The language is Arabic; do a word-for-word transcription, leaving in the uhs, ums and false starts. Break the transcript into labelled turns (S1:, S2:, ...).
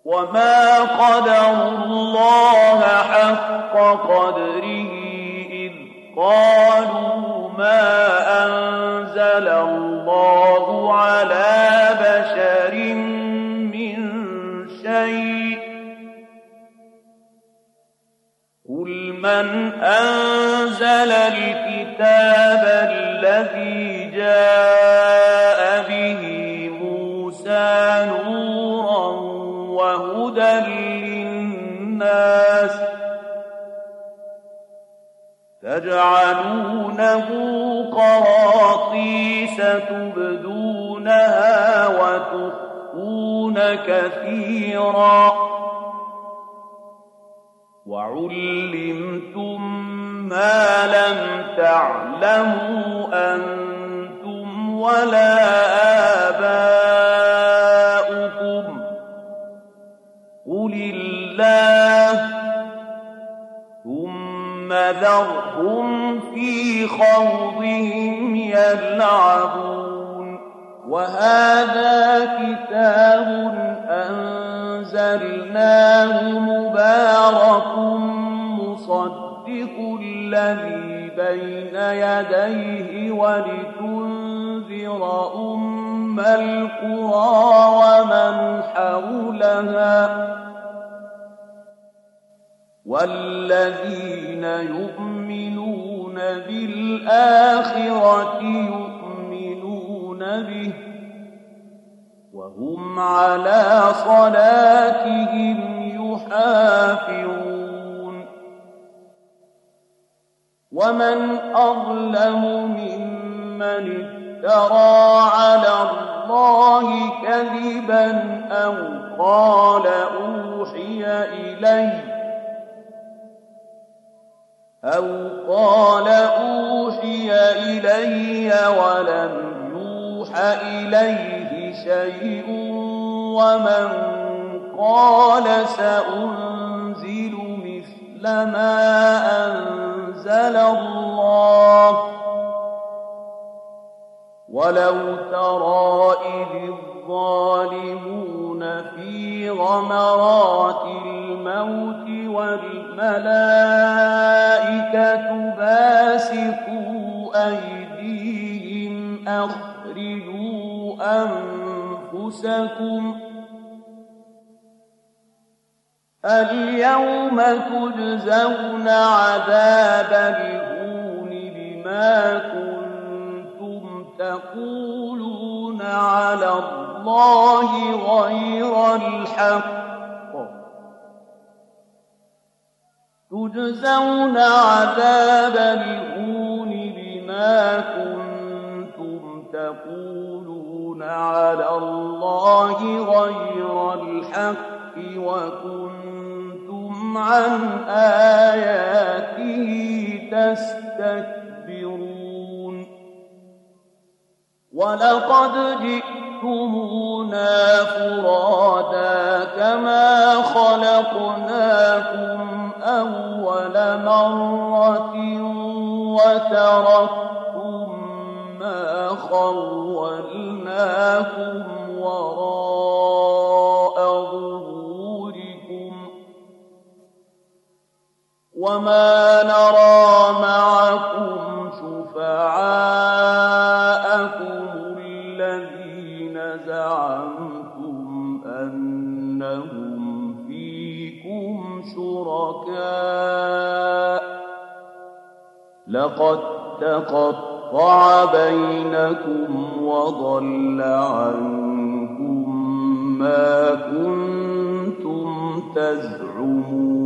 S1: وما قدروا الله حق قدره إذ قالوا ما أنزل الله على بشر من شيء قل من أنزل الكتاب الذي جاء به موسى نورا وهدى للناس تجعلونه قراطيس تبدونها وتخفون كثيرا وعلمتم ما لم تعلموا أنتم ولا آباؤكم قل الله ثم ذرهم في خوضهم يلعبون وهذا كتاب أنزلناه مبارك مصدق الذي بين يديه ولتنذر أم القرى ومن حولها والذين يؤمنون بالآخرة يؤمنون به وهم على صلاتهم يحافظون ومن أظلم ممن افترى على الله كذبا أو قال أوحي إليه أو قال أوحي إلي ولم يوح إليه شيء ومن قال سأنزل مثل ما أنزل الله ولو ترى إذ الظالمون في غمرات الموت والملائكة باسطوا أيديهم أخرجوا أنفسكم اليوم تجزون عذاب الهون بما كنتم تقولون على الله غير الحق تجزون عذاب الهون بما كنتم تقولون على الله غير الحق وكنتم عن آياته تستكبرون ولقد جئتمونا فرادا كما خلقناكم أول مرة وتركتم ما خولناكم وراء ظهوركم وما نرى معكم شفعاءكم الذين زعمتم أنهم فيكم شركاء لقد تقطع بينكم وضل عنكم ما كنتم تزعمون